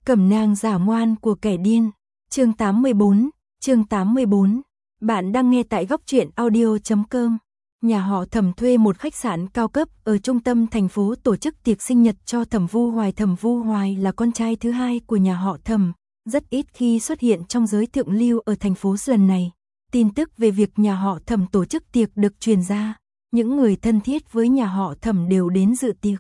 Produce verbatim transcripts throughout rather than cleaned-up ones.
Cẩm nang giả ngoan của kẻ điên. Chương tám mươi bốn, chương tám mươi bốn. Bạn đang nghe tại góc truyện audio chấm com. Nhà họ Thẩm thuê một khách sạn cao cấp ở trung tâm thành phố tổ chức tiệc sinh nhật cho Thẩm Vu Hoài. Thẩm Vu Hoài là con trai thứ hai của nhà họ Thẩm, rất ít khi xuất hiện trong giới thượng lưu ở thành phố. Lần này, tin tức về việc nhà họ Thẩm tổ chức tiệc được truyền ra, những người thân thiết với nhà họ Thẩm đều đến dự tiệc.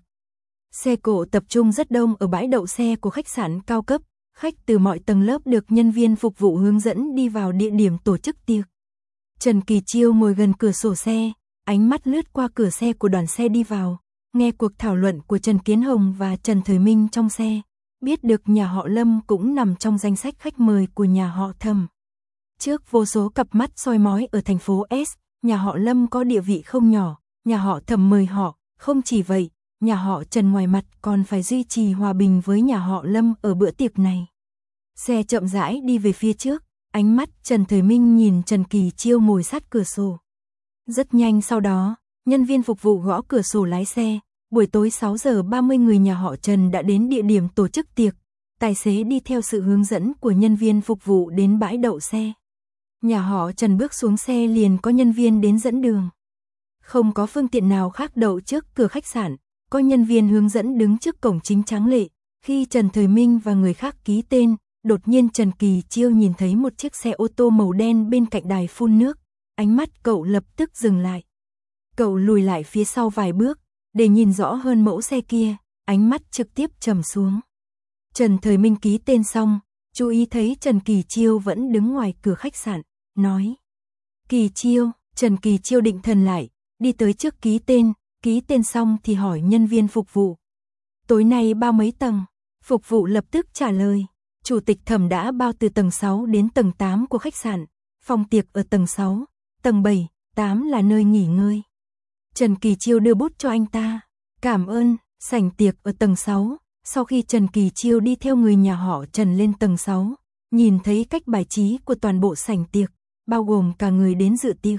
Xe cộ tập trung rất đông ở bãi đậu xe của khách sạn cao cấp, khách từ mọi tầng lớp được nhân viên phục vụ hướng dẫn đi vào địa điểm tổ chức tiệc. Trần Kỳ Chiêu ngồi gần cửa sổ xe, ánh mắt lướt qua cửa xe của đoàn xe đi vào, nghe cuộc thảo luận của Trần Kiến Hồng và Trần Thời Minh trong xe, biết được nhà họ Lâm cũng nằm trong danh sách khách mời của nhà họ Thẩm. Trước vô số cặp mắt soi mói ở thành phố S, nhà họ Lâm có địa vị không nhỏ, nhà họ Thẩm mời họ, không chỉ vậy, nhà họ Trần ngoài mặt còn phải duy trì hòa bình với nhà họ Lâm ở bữa tiệc này. Xe chậm rãi đi về phía trước, ánh mắt Trần Thời Minh nhìn Trần Kỳ Chiêu ngồi sát cửa sổ. Rất nhanh sau đó, nhân viên phục vụ gõ cửa sổ lái xe, buổi tối sáu giờ ba mươi người nhà họ Trần đã đến địa điểm tổ chức tiệc, tài xế đi theo sự hướng dẫn của nhân viên phục vụ đến bãi đậu xe. Nhà họ Trần bước xuống xe liền có nhân viên đến dẫn đường. Không có phương tiện nào khác đậu trước cửa khách sạn, có nhân viên hướng dẫn đứng trước cổng chính tráng lệ. Khi Trần Thời Minh và người khác ký tên, đột nhiên Trần Kỳ Chiêu nhìn thấy một chiếc xe ô tô màu đen bên cạnh đài phun nước, ánh mắt cậu lập tức dừng lại. Cậu lùi lại phía sau vài bước, để nhìn rõ hơn mẫu xe kia, ánh mắt trực tiếp trầm xuống. Trần Thời Minh ký tên xong, chú ý thấy Trần Kỳ Chiêu vẫn đứng ngoài cửa khách sạn, nói: Kỳ Chiêu. Trần Kỳ Chiêu định thần lại, đi tới trước ký tên, ký tên xong thì hỏi nhân viên phục vụ: tối nay bao mấy tầng? Phục vụ lập tức trả lời: Chủ tịch Thẩm đã bao từ tầng sáu đến tầng tám của khách sạn, phòng tiệc ở tầng sáu, tầng bảy, tám là nơi nghỉ ngơi. Trần Kỳ Chiêu đưa bút cho anh ta: cảm ơn. Sảnh tiệc ở tầng sáu. Sau khi Trần Kỳ Chiêu đi theo người nhà họ Trần lên tầng sáu, nhìn thấy cách bài trí của toàn bộ sảnh tiệc, bao gồm cả người đến dự tiệc.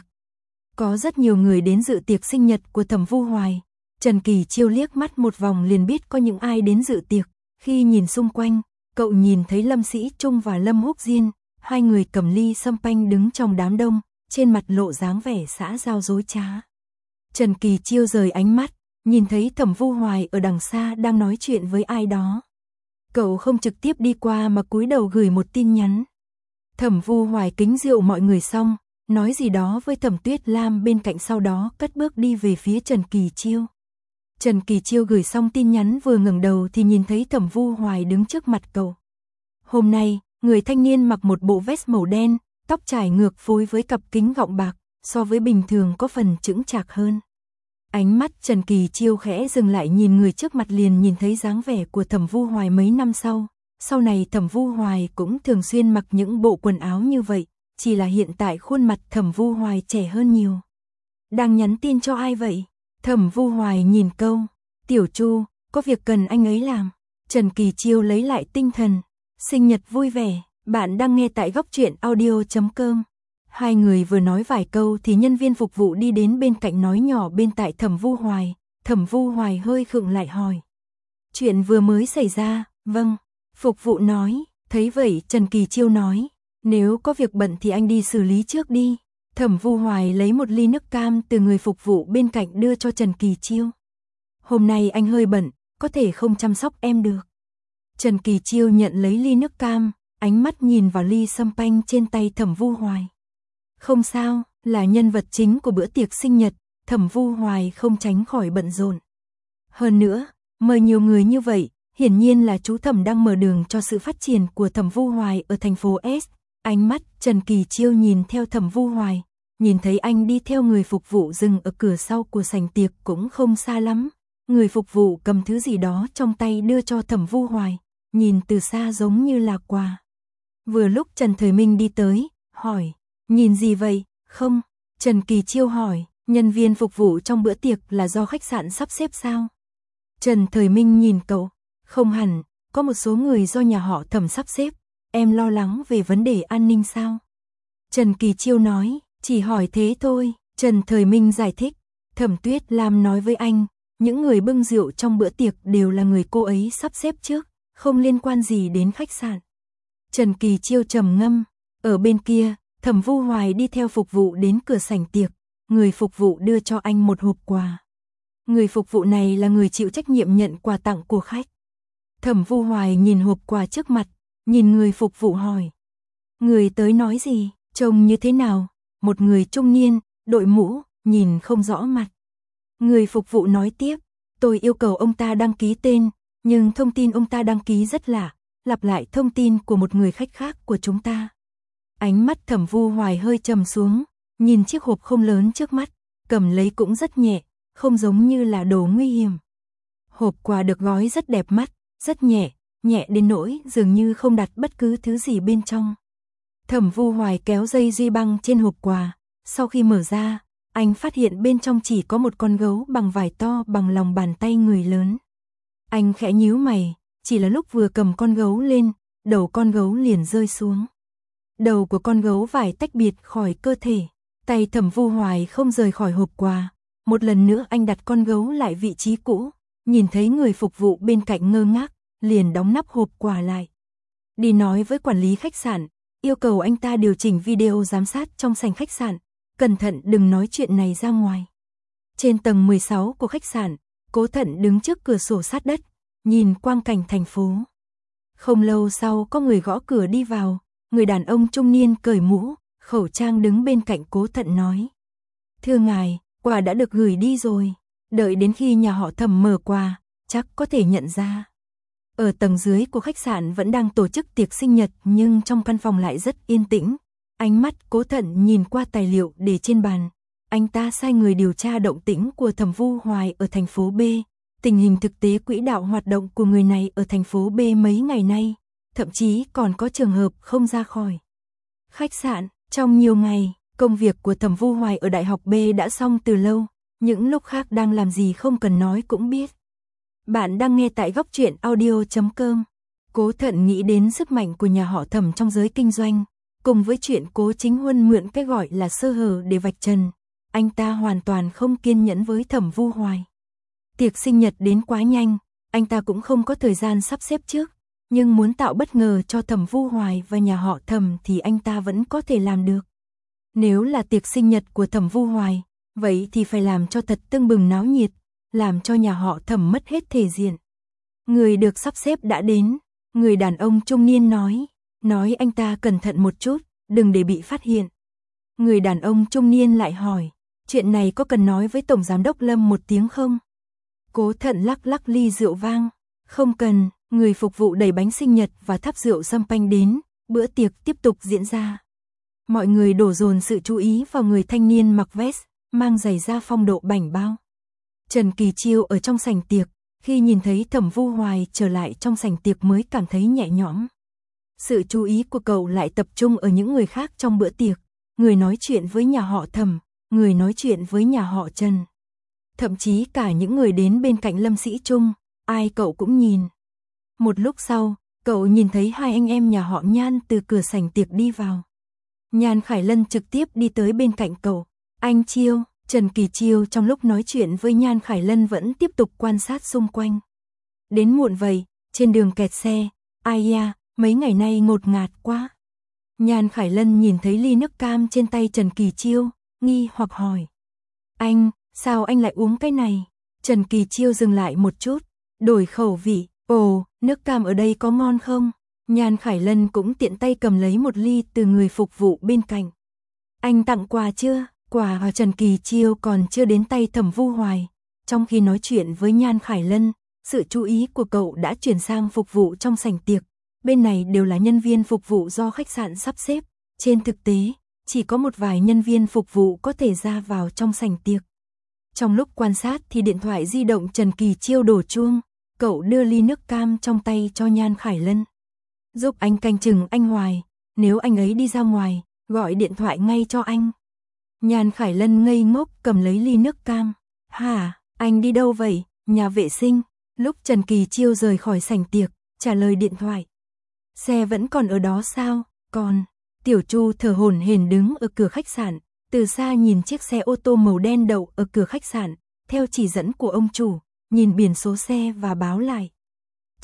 Có rất nhiều người đến dự tiệc sinh nhật của Thẩm Vu Hoài. Trần Kỳ Chiêu liếc mắt một vòng liền biết có những ai đến dự tiệc. Khi nhìn xung quanh, cậu nhìn thấy Lâm Sĩ Trung và Lâm Húc Diên, hai người cầm ly sâm panh đứng trong đám đông, trên mặt lộ dáng vẻ xã giao dối trá. Trần Kỳ Chiêu rời ánh mắt, nhìn thấy Thẩm Vu Hoài ở đằng xa đang nói chuyện với ai đó. Cậu không trực tiếp đi qua mà cúi đầu gửi một tin nhắn. Thẩm Vu Hoài kính rượu mọi người xong, nói gì đó với Thẩm Tuyết Lam bên cạnh, sau đó cất bước đi về phía Trần Kỳ Chiêu. Trần Kỳ Chiêu gửi xong tin nhắn vừa ngẩng đầu thì nhìn thấy Thẩm Vu Hoài đứng trước mặt cậu. Hôm nay, người thanh niên mặc một bộ vest màu đen, tóc trải ngược phối với cặp kính gọng bạc, so với bình thường có phần chững chạc hơn. Ánh mắt Trần Kỳ Chiêu khẽ dừng lại nhìn người trước mặt liền nhìn thấy dáng vẻ của Thẩm Vu Hoài mấy năm sau. Sau này Thẩm Vu Hoài cũng thường xuyên mặc những bộ quần áo như vậy, chỉ là hiện tại khuôn mặt Thẩm Vu Hoài trẻ hơn nhiều. Đang nhắn tin cho ai vậy? Thẩm Vu Hoài nhìn câu: Tiểu Chu, có việc cần anh ấy làm. Trần Kỳ Chiêu lấy lại tinh thần: sinh nhật vui vẻ, bạn đang nghe tại góc truyện audio chấm com. Hai người vừa nói vài câu thì nhân viên phục vụ đi đến bên cạnh nói nhỏ bên tai Thẩm Vu Hoài. Thẩm Vu Hoài hơi khựng lại hỏi: chuyện vừa mới xảy ra? Vâng, phục vụ nói. Thấy vậy Trần Kỳ Chiêu nói: nếu có việc bận thì anh đi xử lý trước đi. Thẩm Vu Hoài lấy một ly nước cam từ người phục vụ bên cạnh đưa cho Trần Kỳ Chiêu. Hôm nay anh hơi bận, có thể không chăm sóc em được. Trần Kỳ Chiêu nhận lấy ly nước cam, ánh mắt nhìn vào ly sâm panh trên tay Thẩm Vu Hoài. Không sao, là nhân vật chính của bữa tiệc sinh nhật, Thẩm Vu Hoài không tránh khỏi bận rộn. Hơn nữa, mời nhiều người như vậy, hiển nhiên là chú Thẩm đang mở đường cho sự phát triển của Thẩm Vu Hoài ở thành phố S. Ánh mắt Trần Kỳ Chiêu nhìn theo Thẩm Vu Hoài, nhìn thấy anh đi theo người phục vụ dừng ở cửa sau của sảnh tiệc cũng không xa lắm. Người phục vụ cầm thứ gì đó trong tay đưa cho Thẩm Vu Hoài, nhìn từ xa giống như là quà. Vừa lúc Trần Thời Minh đi tới, hỏi: nhìn gì vậy? Không. Trần Kỳ Chiêu hỏi: nhân viên phục vụ trong bữa tiệc là do khách sạn sắp xếp sao? Trần Thời Minh nhìn cậu: không hẳn, có một số người do nhà họ Thẩm sắp xếp. Em lo lắng về vấn đề an ninh sao? Trần Kỳ Chiêu nói: chỉ hỏi thế thôi. Trần Thời Minh giải thích: Thẩm Tuyết Lam nói với anh, những người bưng rượu trong bữa tiệc đều là người cô ấy sắp xếp trước, không liên quan gì đến khách sạn. Trần Kỳ Chiêu trầm ngâm, ở bên kia, Thẩm Vu Hoài đi theo phục vụ đến cửa sảnh tiệc, người phục vụ đưa cho anh một hộp quà. Người phục vụ này là người chịu trách nhiệm nhận quà tặng của khách. Thẩm Vu Hoài nhìn hộp quà trước mặt, nhìn người phục vụ hỏi. Người tới nói gì, trông như thế nào? Một người trung niên, đội mũ, nhìn không rõ mặt. Người phục vụ nói tiếp, tôi yêu cầu ông ta đăng ký tên, nhưng thông tin ông ta đăng ký rất lạ, lặp lại thông tin của một người khách khác của chúng ta. Ánh mắt Thẩm Vu Hoài hơi trầm xuống, nhìn chiếc hộp không lớn trước mắt, cầm lấy cũng rất nhẹ, không giống như là đồ nguy hiểm. Hộp quà được gói rất đẹp mắt, rất nhẹ, nhẹ đến nỗi dường như không đặt bất cứ thứ gì bên trong. Thẩm Vu Hoài kéo dây duy băng trên hộp quà, sau khi mở ra, anh phát hiện bên trong chỉ có một con gấu bằng vải to bằng lòng bàn tay người lớn. Anh khẽ nhíu mày, chỉ là lúc vừa cầm con gấu lên, đầu con gấu liền rơi xuống. Đầu của con gấu vải tách biệt khỏi cơ thể, tay Thẩm Vu Hoài không rời khỏi hộp quà. Một lần nữa anh đặt con gấu lại vị trí cũ, nhìn thấy người phục vụ bên cạnh ngơ ngác, liền đóng nắp hộp quà lại. Đi nói với quản lý khách sạn, yêu cầu anh ta điều chỉnh video giám sát trong sảnh khách sạn, cẩn thận đừng nói chuyện này ra ngoài. Trên tầng mười sáu của khách sạn, Cố Thận đứng trước cửa sổ sát đất, nhìn quang cảnh thành phố. Không lâu sau có người gõ cửa đi vào, người đàn ông trung niên cởi mũ, khẩu trang đứng bên cạnh Cố Thận nói. Thưa ngài, quà đã được gửi đi rồi, đợi đến khi nhà họ Thẩm mở quà, chắc có thể nhận ra. Ở tầng dưới của khách sạn vẫn đang tổ chức tiệc sinh nhật nhưng trong căn phòng lại rất yên tĩnh. Ánh mắt Cố Thận nhìn qua tài liệu để trên bàn. Anh ta sai người điều tra động tĩnh của Thẩm Vu Hoài ở thành phố B, tình hình thực tế quỹ đạo hoạt động của người này ở thành phố B mấy ngày nay, thậm chí còn có trường hợp không ra khỏi khách sạn. Trong nhiều ngày, công việc của Thẩm Vu Hoài ở Đại học B đã xong từ lâu, những lúc khác đang làm gì không cần nói cũng biết. Bạn đang nghe tại góc truyện audio chấm com. Cố Thận nghĩ đến sức mạnh của nhà họ Thẩm trong giới kinh doanh, cùng với chuyện Cố Chính Huân mượn cái gọi là sơ hở để vạch trần, anh ta hoàn toàn không kiên nhẫn với Thẩm Vu Hoài. Tiệc sinh nhật đến quá nhanh, anh ta cũng không có thời gian sắp xếp trước, nhưng muốn tạo bất ngờ cho Thẩm Vu Hoài và nhà họ Thẩm thì anh ta vẫn có thể làm được. Nếu là tiệc sinh nhật của Thẩm Vu Hoài, vậy thì phải làm cho thật tưng bừng náo nhiệt, làm cho nhà họ Thẩm mất hết thể diện. Người được sắp xếp đã đến, người đàn ông trung niên nói, nói anh ta cẩn thận một chút, đừng để bị phát hiện. Người đàn ông trung niên lại hỏi, chuyện này có cần nói với Tổng Giám đốc Lâm một tiếng không? Cố Thận lắc lắc ly rượu vang, không cần. Người phục vụ đẩy bánh sinh nhật và thắp rượu champagne đến, bữa tiệc tiếp tục diễn ra. Mọi người đổ dồn sự chú ý vào người thanh niên mặc vest, mang giày da phong độ bảnh bao. Trần Kỳ Chiêu ở trong sảnh tiệc, khi nhìn thấy Thẩm Vu Hoài trở lại trong sảnh tiệc mới cảm thấy nhẹ nhõm. Sự chú ý của cậu lại tập trung ở những người khác trong bữa tiệc, người nói chuyện với nhà họ Thẩm, người nói chuyện với nhà họ Trần. Thậm chí cả những người đến bên cạnh Lâm Sĩ Trung, ai cậu cũng nhìn. Một lúc sau, cậu nhìn thấy hai anh em nhà họ Nhan từ cửa sảnh tiệc đi vào. Nhan Khải Lân trực tiếp đi tới bên cạnh cậu. Anh Chiêu, Trần Kỳ Chiêu trong lúc nói chuyện với Nhan Khải Lân vẫn tiếp tục quan sát xung quanh. Đến muộn vậy, trên đường kẹt xe, ai da, mấy ngày nay ngột ngạt quá. Nhan Khải Lân nhìn thấy ly nước cam trên tay Trần Kỳ Chiêu, nghi hoặc hỏi. Anh, sao anh lại uống cái này? Trần Kỳ Chiêu dừng lại một chút, đổi khẩu vị. Ồ, nước cam ở đây có ngon không? Nhan Khải Lân cũng tiện tay cầm lấy một ly từ người phục vụ bên cạnh. Anh tặng quà chưa? Quà của Trần Kỳ Chiêu còn chưa đến tay Thẩm Vu Hoài. Trong khi nói chuyện với Nhan Khải Lân, sự chú ý của cậu đã chuyển sang phục vụ trong sảnh tiệc. Bên này đều là nhân viên phục vụ do khách sạn sắp xếp. Trên thực tế, chỉ có một vài nhân viên phục vụ có thể ra vào trong sảnh tiệc. Trong lúc quan sát thì điện thoại di động Trần Kỳ Chiêu đổ chuông. Cậu đưa ly nước cam trong tay cho Nhan Khải Lân. Giúp anh canh chừng anh Hoài, nếu anh ấy đi ra ngoài, gọi điện thoại ngay cho anh. Nhan Khải Lân ngây ngốc cầm lấy ly nước cam. Hả, anh đi đâu vậy? Nhà vệ sinh. Lúc Trần Kỳ Chiêu rời khỏi sảnh tiệc, trả lời điện thoại. Xe vẫn còn ở đó sao? Còn. Tiểu Chu thở hổn hển đứng ở cửa khách sạn, từ xa nhìn chiếc xe ô tô màu đen đậu ở cửa khách sạn, theo chỉ dẫn của ông chủ. Nhìn biển số xe và báo lại.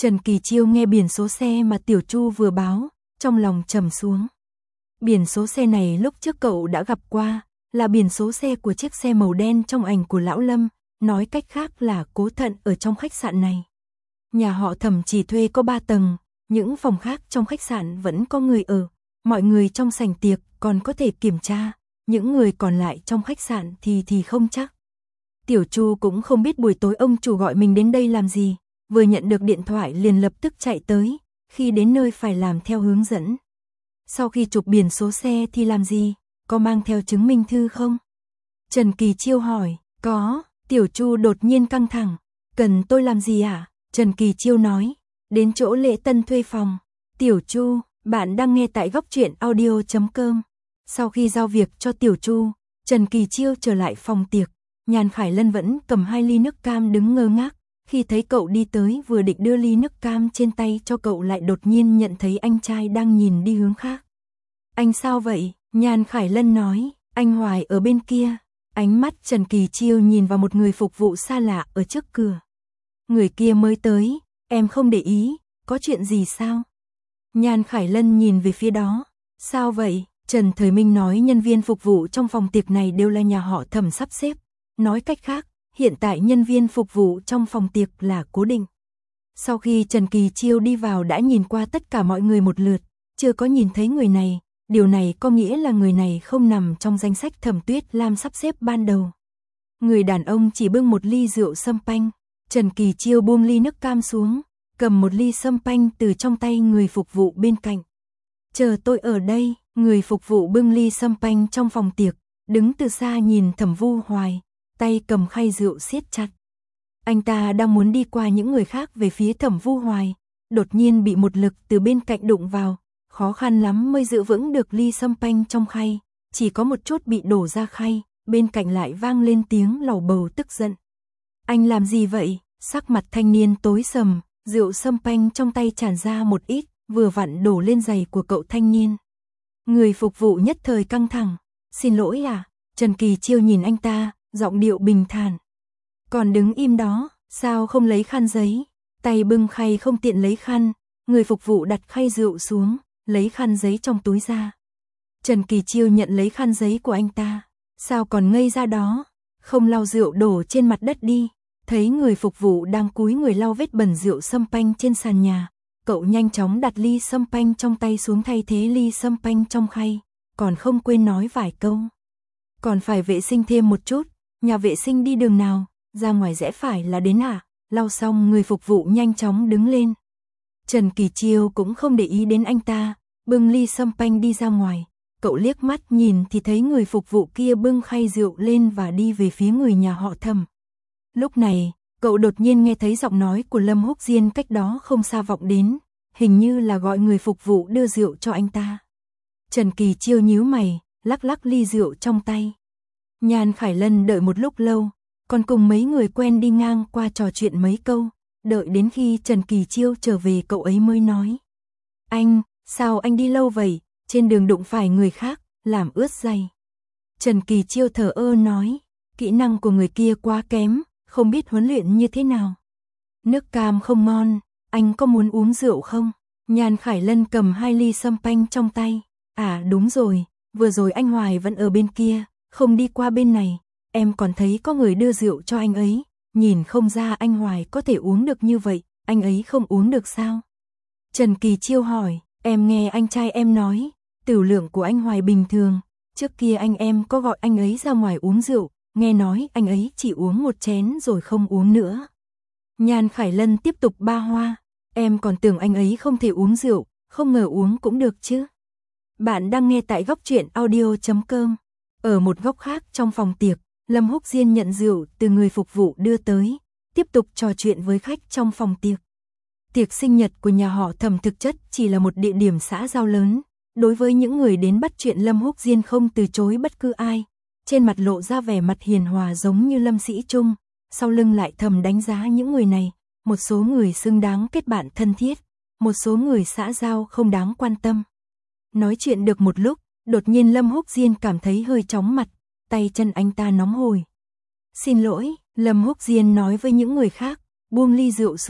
Trần Kỳ Chiêu nghe biển số xe mà Tiểu Chu vừa báo, trong lòng trầm xuống. Biển số xe này lúc trước cậu đã gặp qua, là biển số xe của chiếc xe màu đen trong ảnh của Lão Lâm, nói cách khác là Cố Thận ở trong khách sạn này. Nhà họ Thẩm chỉ thuê có ba tầng, những phòng khác trong khách sạn vẫn có người ở, mọi người trong sảnh tiệc còn có thể kiểm tra, những người còn lại trong khách sạn thì thì không chắc. Tiểu Chu cũng không biết buổi tối ông chủ gọi mình đến đây làm gì, vừa nhận được điện thoại liền lập tức chạy tới, khi đến nơi phải làm theo hướng dẫn. Sau khi chụp biển số xe thì làm gì, có mang theo chứng minh thư không? Trần Kỳ Chiêu hỏi, có. Tiểu Chu đột nhiên căng thẳng, cần tôi làm gì ạ? À? Trần Kỳ Chiêu nói, đến chỗ lễ tân thuê phòng. Tiểu Chu, bạn đang nghe tại góc truyện audio chấm com. Sau khi giao việc cho Tiểu Chu, Trần Kỳ Chiêu trở lại phòng tiệc, Nhan Khải Lân vẫn cầm hai ly nước cam đứng ngơ ngác, khi thấy cậu đi tới vừa định đưa ly nước cam trên tay cho cậu lại đột nhiên nhận thấy anh trai đang nhìn đi hướng khác. Anh sao vậy? Nhan Khải Lân nói, anh Hoài ở bên kia. Ánh mắt Trần Kỳ Chiêu nhìn vào một người phục vụ xa lạ ở trước cửa. Người kia mới tới, em không để ý, có chuyện gì sao? Nhan Khải Lân nhìn về phía đó, sao vậy? Trần Thời Minh nói nhân viên phục vụ trong phòng tiệc này đều là nhà họ Thẩm sắp xếp. Nói cách khác, hiện tại nhân viên phục vụ trong phòng tiệc là cố định. Sau khi Trần Kỳ Chiêu đi vào đã nhìn qua tất cả mọi người một lượt, chưa có nhìn thấy người này. Điều này có nghĩa là người này không nằm trong danh sách Thẩm Tuyết Lam sắp xếp ban đầu. Người đàn ông chỉ bưng một ly rượu sâm panh. Trần Kỳ Chiêu buông ly nước cam xuống, cầm một ly sâm panh từ trong tay người phục vụ bên cạnh. Chờ tôi ở đây. Người phục vụ bưng ly sâm panh trong phòng tiệc, đứng từ xa nhìn Thẩm Vu Hoài, tay cầm khay rượu siết chặt. Anh ta đang muốn đi qua những người khác về phía Thẩm Vu Hoài, đột nhiên bị một lực từ bên cạnh đụng vào, khó khăn lắm mới giữ vững được ly sâm panh trong khay, chỉ có một chút bị đổ ra khay, bên cạnh lại vang lên tiếng lầu bầu tức giận. Anh làm gì vậy? Sắc mặt thanh niên tối sầm, rượu sâm panh trong tay tràn ra một ít, vừa vặn đổ lên giày của cậu thanh niên. Người phục vụ nhất thời căng thẳng, xin lỗi à? Trần Kỳ Chiêu nhìn anh ta, giọng điệu bình thản. Còn đứng im đó, sao không lấy khăn giấy? Tay bưng khay không tiện lấy khăn, người phục vụ đặt khay rượu xuống, lấy khăn giấy trong túi ra. Trần Kỳ Chiêu nhận lấy khăn giấy của anh ta, sao còn ngây ra đó, không lau rượu đổ trên mặt đất đi. Thấy người phục vụ đang cúi người lau vết bẩn rượu sâm panh trên sàn nhà, cậu nhanh chóng đặt ly sâm panh trong tay xuống thay thế ly sâm panh trong khay, còn không quên nói vài câu. Còn phải vệ sinh thêm một chút, nhà vệ sinh đi đường nào, ra ngoài rẽ phải là đến à? Lau xong người phục vụ nhanh chóng đứng lên. Trần Kỳ Chiêu cũng không để ý đến anh ta, bưng ly sâm panh đi ra ngoài. Cậu liếc mắt nhìn thì thấy người phục vụ kia bưng khay rượu lên và đi về phía người nhà họ Thẩm. Lúc này, cậu đột nhiên nghe thấy giọng nói của Lâm Húc Diên cách đó không xa vọng đến, hình như là gọi người phục vụ đưa rượu cho anh ta. Trần Kỳ Chiêu nhíu mày, lắc lắc ly rượu trong tay. Nhan Khải Lân đợi một lúc lâu, còn cùng mấy người quen đi ngang qua trò chuyện mấy câu, đợi đến khi Trần Kỳ Chiêu trở về cậu ấy mới nói. Anh, sao anh đi lâu vậy, trên đường đụng phải người khác, làm ướt giày. Trần Kỳ Chiêu thở ơ nói, kỹ năng của người kia quá kém, không biết huấn luyện như thế nào. Nước cam không ngon, anh có muốn uống rượu không? Nhan Khải Lân cầm hai ly sâm panh trong tay. À đúng rồi, vừa rồi anh Hoài vẫn ở bên kia, không đi qua bên này. Em còn thấy có người đưa rượu cho anh ấy, nhìn không ra anh Hoài có thể uống được như vậy, anh ấy không uống được sao? Trần Kỳ Chiêu hỏi, em nghe anh trai em nói, tửu lượng của anh Hoài bình thường, trước kia anh em có gọi anh ấy ra ngoài uống rượu, nghe nói anh ấy chỉ uống một chén rồi không uống nữa. Nhan Khải Lân tiếp tục ba hoa, em còn tưởng anh ấy không thể uống rượu, không ngờ uống cũng được chứ. Bạn đang nghe tại góc truyện audio chấm com. Ở một góc khác trong phòng tiệc, Lâm Húc Diên nhận rượu từ người phục vụ đưa tới, tiếp tục trò chuyện với khách trong phòng tiệc. Tiệc sinh nhật của nhà họ Thẩm thực chất chỉ là một địa điểm xã giao lớn, đối với những người đến bắt chuyện Lâm Húc Diên không từ chối bất cứ ai, trên mặt lộ ra vẻ mặt hiền hòa giống như Lâm Sĩ Trung, sau lưng lại thầm đánh giá những người này, một số người xứng đáng kết bạn thân thiết, một số người xã giao không đáng quan tâm. Nói chuyện được một lúc, đột nhiên Lâm Húc Diên cảm thấy hơi chóng mặt, tay chân anh ta nóng hổi. Xin lỗi, Lâm Húc Diên nói với những người khác, buông ly rượu xuống,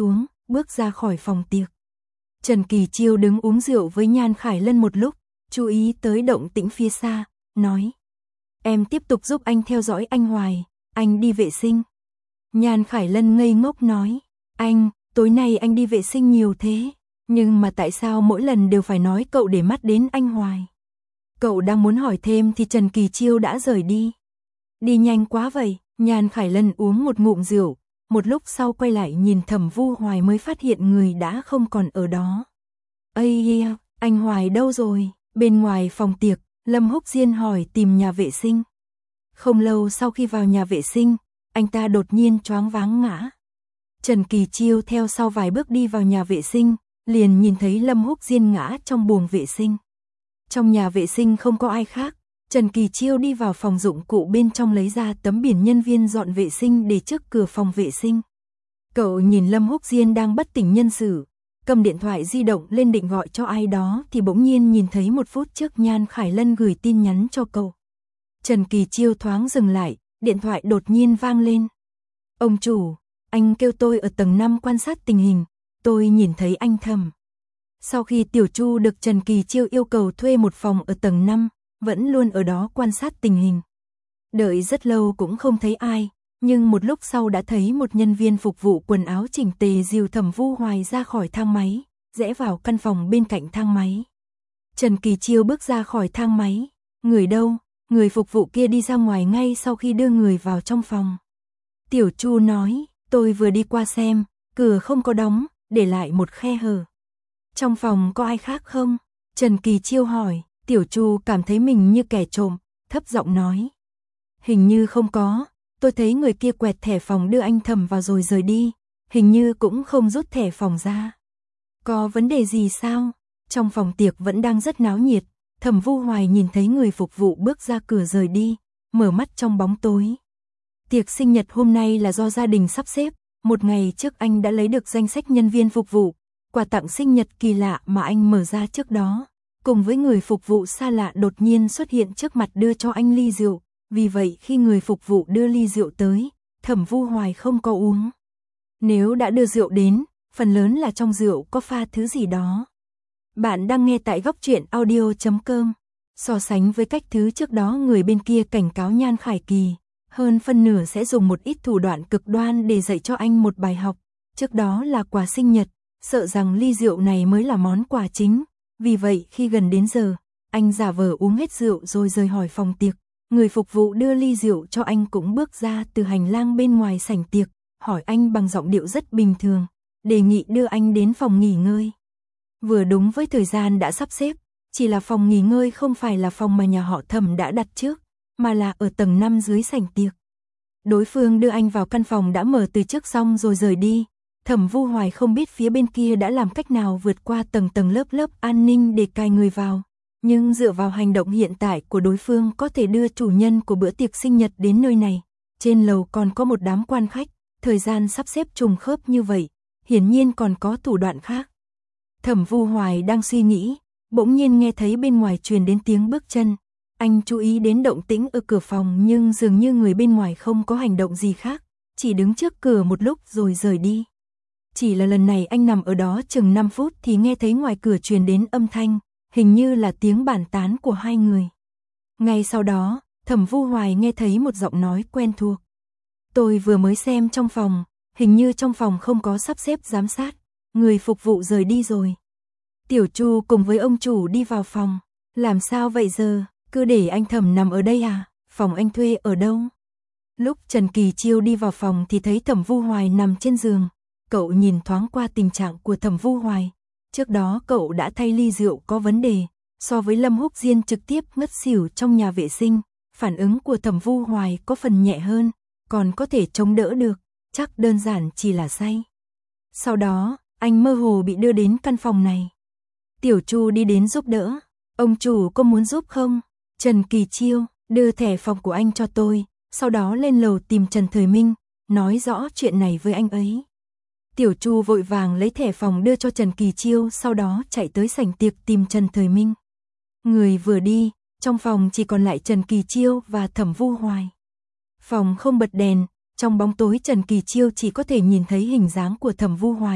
bước ra khỏi phòng tiệc. Trần Kỳ Chiêu đứng uống rượu với Nhan Khải Lân một lúc, chú ý tới động tĩnh phía xa, nói. Em tiếp tục giúp anh theo dõi anh Hoài, anh đi vệ sinh. Nhan Khải Lân ngây ngốc nói. Anh, tối nay anh đi vệ sinh nhiều thế, nhưng mà tại sao mỗi lần đều phải nói cậu để mắt đến anh Hoài? Cậu đang muốn hỏi thêm thì Trần Kỳ Chiêu đã rời đi. Đi nhanh quá vậy, Nhan Khải Lân uống một ngụm rượu, một lúc sau quay lại nhìn Thẩm Vu Hoài mới phát hiện người đã không còn ở đó. Ây, anh Hoài đâu rồi? Bên ngoài phòng tiệc, Lâm Húc Diên hỏi tìm nhà vệ sinh. Không lâu sau khi vào nhà vệ sinh, anh ta đột nhiên choáng váng ngã. Trần Kỳ Chiêu theo sau vài bước đi vào nhà vệ sinh, liền nhìn thấy Lâm Húc Diên ngã trong buồng vệ sinh. Trong nhà vệ sinh không có ai khác, Trần Kỳ Chiêu đi vào phòng dụng cụ bên trong lấy ra tấm biển nhân viên dọn vệ sinh để trước cửa phòng vệ sinh. Cậu nhìn Lâm Húc Diên đang bất tỉnh nhân sự, cầm điện thoại di động lên định gọi cho ai đó thì bỗng nhiên nhìn thấy một phút trước Nhan Khải Lân gửi tin nhắn cho cậu. Trần Kỳ Chiêu thoáng dừng lại, điện thoại đột nhiên vang lên. Ông chủ, anh kêu tôi ở tầng năm quan sát tình hình, tôi nhìn thấy anh Thẩm. Sau khi Tiểu Chu được Trần Kỳ Chiêu yêu cầu thuê một phòng ở tầng năm, vẫn luôn ở đó quan sát tình hình. Đợi rất lâu cũng không thấy ai, nhưng một lúc sau đã thấy một nhân viên phục vụ quần áo chỉnh tề dìu Thẩm Vu Hoài ra khỏi thang máy, rẽ vào căn phòng bên cạnh thang máy. Trần Kỳ Chiêu bước ra khỏi thang máy, người đâu? Người phục vụ kia đi ra ngoài ngay sau khi đưa người vào trong phòng. Tiểu Chu nói, tôi vừa đi qua xem, cửa không có đóng, để lại một khe hở. Trong phòng có ai khác không? Trần Kỳ Chiêu hỏi. Tiểu Chu cảm thấy mình như kẻ trộm, thấp giọng nói. Hình như không có, tôi thấy người kia quẹt thẻ phòng đưa anh Thẩm vào rồi rời đi, hình như cũng không rút thẻ phòng ra. Có vấn đề gì sao? Trong phòng tiệc vẫn đang rất náo nhiệt, Thẩm Vu Hoài nhìn thấy người phục vụ bước ra cửa rời đi, mở mắt trong bóng tối. Tiệc sinh nhật hôm nay là do gia đình sắp xếp, một ngày trước anh đã lấy được danh sách nhân viên phục vụ, quà tặng sinh nhật kỳ lạ mà anh mở ra trước đó. Cùng với người phục vụ xa lạ đột nhiên xuất hiện trước mặt đưa cho anh ly rượu, vì vậy khi người phục vụ đưa ly rượu tới, Thẩm Vu Hoài không có uống. Nếu đã đưa rượu đến, phần lớn là trong rượu có pha thứ gì đó. Bạn đang nghe tại góc truyện audio chấm com. So sánh với cách thứ trước đó người bên kia cảnh cáo Nhan Khải Kỳ, hơn phân nửa sẽ dùng một ít thủ đoạn cực đoan để dạy cho anh một bài học. Trước đó là quà sinh nhật, sợ rằng ly rượu này mới là món quà chính. Vì vậy khi gần đến giờ, anh giả vờ uống hết rượu rồi rời khỏi phòng tiệc. Người phục vụ đưa ly rượu cho anh cũng bước ra từ hành lang bên ngoài sảnh tiệc, hỏi anh bằng giọng điệu rất bình thường, đề nghị đưa anh đến phòng nghỉ ngơi. Vừa đúng với thời gian đã sắp xếp, chỉ là phòng nghỉ ngơi không phải là phòng mà nhà họ Thẩm đã đặt trước, mà là ở tầng năm dưới sảnh tiệc. Đối phương đưa anh vào căn phòng đã mở từ trước xong rồi rời đi. Thẩm Vu Hoài không biết phía bên kia đã làm cách nào vượt qua tầng tầng lớp lớp an ninh để cài người vào, nhưng dựa vào hành động hiện tại của đối phương có thể đưa chủ nhân của bữa tiệc sinh nhật đến nơi này. Trên lầu còn có một đám quan khách, thời gian sắp xếp trùng khớp như vậy, hiển nhiên còn có thủ đoạn khác. Thẩm Vu Hoài đang suy nghĩ, bỗng nhiên nghe thấy bên ngoài truyền đến tiếng bước chân. Anh chú ý đến động tĩnh ở cửa phòng nhưng dường như người bên ngoài không có hành động gì khác, chỉ đứng trước cửa một lúc rồi rời đi. Chỉ là lần này anh nằm ở đó chừng năm phút thì nghe thấy ngoài cửa truyền đến âm thanh, hình như là tiếng bàn tán của hai người. Ngay sau đó, Thẩm Vu Hoài nghe thấy một giọng nói quen thuộc. Tôi vừa mới xem trong phòng, hình như trong phòng không có sắp xếp giám sát, người phục vụ rời đi rồi. Tiểu Chu cùng với ông chủ đi vào phòng, làm sao vậy giờ, cứ để anh Thẩm nằm ở đây à, phòng anh thuê ở đâu? Lúc Trần Kỳ Chiêu đi vào phòng thì thấy Thẩm Vu Hoài nằm trên giường. Cậu nhìn thoáng qua tình trạng của Thẩm Vu Hoài. Trước đó cậu đã thay ly rượu có vấn đề, so với Lâm Húc Diên trực tiếp ngất xỉu trong nhà vệ sinh, phản ứng của Thẩm Vu Hoài có phần nhẹ hơn, còn có thể chống đỡ được, chắc đơn giản chỉ là say. Sau đó, anh mơ hồ bị đưa đến căn phòng này. Tiểu Chu đi đến giúp đỡ. Ông chủ có muốn giúp không? Trần Kỳ Chiêu, đưa thẻ phòng của anh cho tôi, sau đó lên lầu tìm Trần Thời Minh, nói rõ chuyện này với anh ấy. Tiểu Chu vội vàng lấy thẻ phòng đưa cho Trần Kỳ Chiêu, sau đó chạy tới sảnh tiệc tìm Trần Thời Minh. Người vừa đi, trong phòng chỉ còn lại Trần Kỳ Chiêu và Thẩm Vu Hoài. Phòng không bật đèn, trong bóng tối Trần Kỳ Chiêu chỉ có thể nhìn thấy hình dáng của Thẩm Vu Hoài.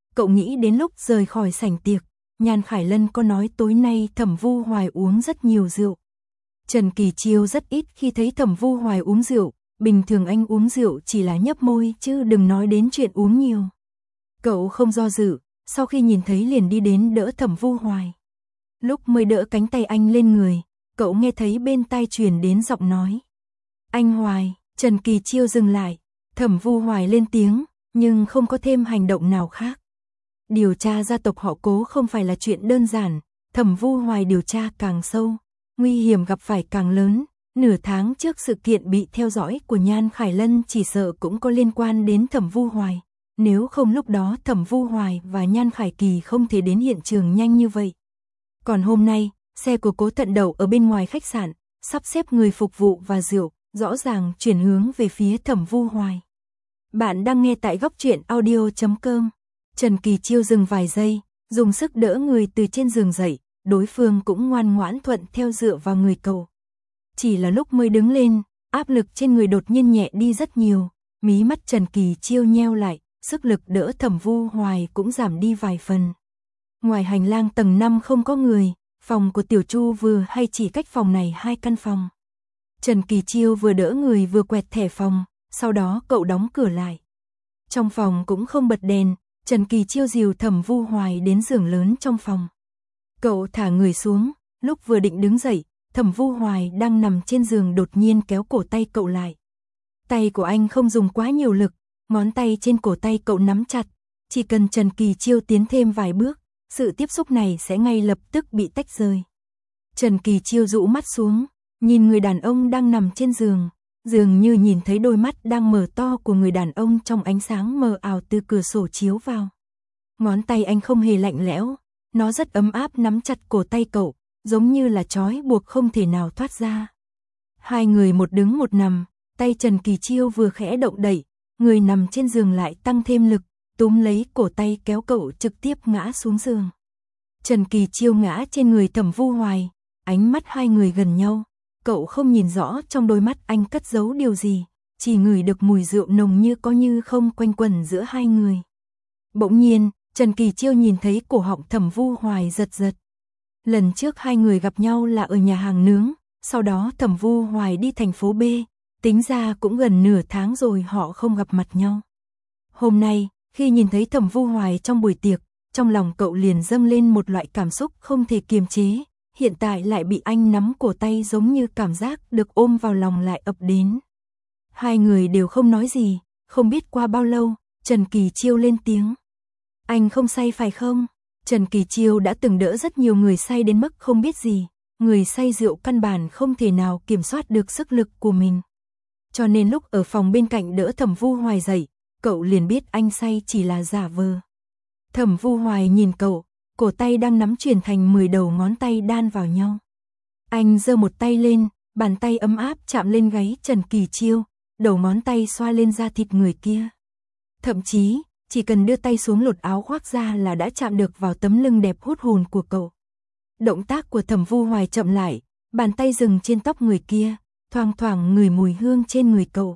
cậu nghĩ đến lúc rời khỏi sảnh tiệc, Nhan Khải Lân có nói tối nay Thẩm Vu Hoài uống rất nhiều rượu. Trần Kỳ Chiêu rất ít khi thấy Thẩm Vu Hoài uống rượu, bình thường anh uống rượu chỉ là nhấp môi chứ đừng nói đến chuyện uống nhiều. Cậu không do dự, sau khi nhìn thấy liền đi đến đỡ Thẩm Vu Hoài. Lúc mới đỡ cánh tay anh lên người, cậu nghe thấy bên tai truyền đến giọng nói. Anh Hoài, Trần Kỳ Chiêu dừng lại, Thẩm Vu Hoài lên tiếng, nhưng không có thêm hành động nào khác. Điều tra gia tộc họ Cố không phải là chuyện đơn giản, Thẩm Vu Hoài điều tra càng sâu, nguy hiểm gặp phải càng lớn. Nửa tháng trước sự kiện bị theo dõi của Nhan Khải Lân chỉ sợ cũng có liên quan đến Thẩm Vu Hoài. Nếu không lúc đó Thẩm Vu Hoài và Nhan Khải Kỳ không thể đến hiện trường nhanh như vậy. Còn hôm nay, xe của Cố Thận đậu ở bên ngoài khách sạn, sắp xếp người phục vụ và rượu, rõ ràng chuyển hướng về phía Thẩm Vu Hoài. Bạn đang nghe tại góc truyện audio chấm com. Trần Kỳ Chiêu dừng vài giây, dùng sức đỡ người từ trên giường dậy, đối phương cũng ngoan ngoãn thuận theo dựa vào người cậu. Chỉ là lúc mới đứng lên, áp lực trên người đột nhiên nhẹ đi rất nhiều, mí mắt Trần Kỳ Chiêu nheo lại, sức lực đỡ Thẩm Vu Hoài cũng giảm đi vài phần. Ngoài hành lang tầng năm không có người, phòng của Tiểu Chu vừa hay chỉ cách phòng này hai căn phòng. Trần Kỳ Chiêu vừa đỡ người vừa quẹt thẻ phòng, sau đó cậu đóng cửa lại. Trong phòng cũng không bật đèn, Trần Kỳ Chiêu dìu Thẩm Vu Hoài đến giường lớn trong phòng. Cậu thả người xuống, lúc vừa định đứng dậy, Thẩm Vu Hoài đang nằm trên giường đột nhiên kéo cổ tay cậu lại. Tay của anh không dùng quá nhiều lực, ngón tay trên cổ tay cậu nắm chặt, chỉ cần Trần Kỳ Chiêu tiến thêm vài bước, sự tiếp xúc này sẽ ngay lập tức bị tách rời. Trần Kỳ Chiêu rũ mắt xuống, nhìn người đàn ông đang nằm trên giường, dường như nhìn thấy đôi mắt đang mở to của người đàn ông trong ánh sáng mờ ảo từ cửa sổ chiếu vào. Ngón tay anh không hề lạnh lẽo, nó rất ấm áp nắm chặt cổ tay cậu, giống như là trói buộc không thể nào thoát ra. Hai người một đứng một nằm, tay Trần Kỳ Chiêu vừa khẽ động đậy, người nằm trên giường lại tăng thêm lực, túm lấy cổ tay kéo cậu trực tiếp ngã xuống giường. Trần Kỳ Chiêu ngã trên người Thẩm Vu Hoài, ánh mắt hai người gần nhau, cậu không nhìn rõ trong đôi mắt anh cất giấu điều gì, chỉ ngửi được mùi rượu nồng như có như không quanh quẩn giữa hai người. Bỗng nhiên, Trần Kỳ Chiêu nhìn thấy cổ họng Thẩm Vu Hoài giật giật. Lần trước hai người gặp nhau là ở nhà hàng nướng, sau đó Thẩm Vu Hoài đi thành phố B, tính ra cũng gần nửa tháng rồi họ không gặp mặt nhau. Hôm nay, khi nhìn thấy Thẩm Vu Hoài trong buổi tiệc, trong lòng cậu liền dâng lên một loại cảm xúc không thể kiềm chế, hiện tại lại bị anh nắm cổ tay giống như cảm giác được ôm vào lòng lại ập đến. Hai người đều không nói gì, không biết qua bao lâu, Trần Kỳ Chiêu lên tiếng. Anh không say phải không? Trần Kỳ Chiêu đã từng đỡ rất nhiều người say đến mức không biết gì, người say rượu căn bản không thể nào kiểm soát được sức lực của mình. Cho nên lúc ở phòng bên cạnh đỡ Thẩm Vu Hoài dậy, cậu liền biết anh say chỉ là giả vờ. Thẩm Vu Hoài nhìn cậu, cổ tay đang nắm chuyển thành mười đầu ngón tay đan vào nhau. Anh giơ một tay lên, bàn tay ấm áp chạm lên gáy Trần Kỳ Chiêu, đầu ngón tay xoa lên da thịt người kia. Thậm chí, chỉ cần đưa tay xuống lột áo khoác ra là đã chạm được vào tấm lưng đẹp hút hồn của cậu. Động tác của Thẩm Vu Hoài chậm lại, bàn tay dừng trên tóc người kia, thoang thoảng ngửi mùi hương trên người cậu.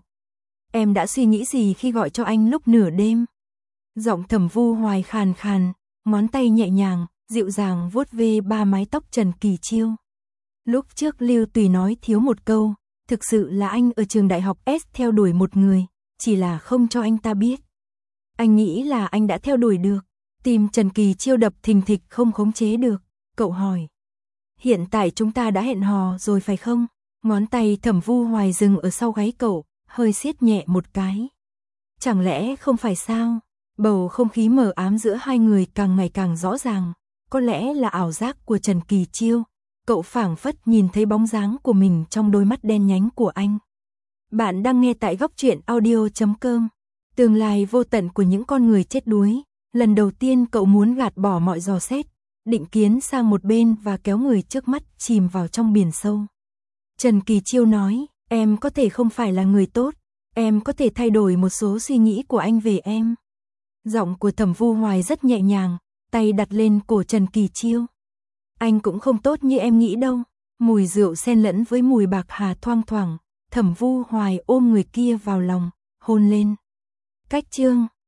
Em đã suy nghĩ gì khi gọi cho anh lúc nửa đêm? Giọng Thẩm Vu Hoài khàn khàn, ngón tay nhẹ nhàng, dịu dàng vuốt ve ba mái tóc Trần Kỳ Chiêu. Lúc trước Lưu Tùy nói thiếu một câu, thực sự là anh ở trường đại học S theo đuổi một người, chỉ là không cho anh ta biết. Anh nghĩ là anh đã theo đuổi được, tim Trần Kỳ Chiêu đập thình thịch không khống chế được, cậu hỏi. Hiện tại chúng ta đã hẹn hò rồi phải không? Ngón tay Thẩm Vu Hoài dừng ở sau gáy cậu, hơi siết nhẹ một cái. Chẳng lẽ không phải sao? Bầu không khí mờ ám giữa hai người càng ngày càng rõ ràng, có lẽ là ảo giác của Trần Kỳ Chiêu, cậu phảng phất nhìn thấy bóng dáng của mình trong đôi mắt đen nhánh của anh. Bạn đang nghe tại góc truyện audio chấm com. Tương lai vô tận của những con người chết đuối, lần đầu tiên cậu muốn gạt bỏ mọi dò xét, định kiến sang một bên và kéo người trước mắt chìm vào trong biển sâu. Trần Kỳ Chiêu nói, em có thể không phải là người tốt, em có thể thay đổi một số suy nghĩ của anh về em. Giọng của Thẩm Vu Hoài rất nhẹ nhàng, tay đặt lên cổ Trần Kỳ Chiêu. Anh cũng không tốt như em nghĩ đâu. Mùi rượu xen lẫn với mùi bạc hà thoang thoảng, Thẩm Vu Hoài ôm người kia vào lòng, hôn lên. Cách chương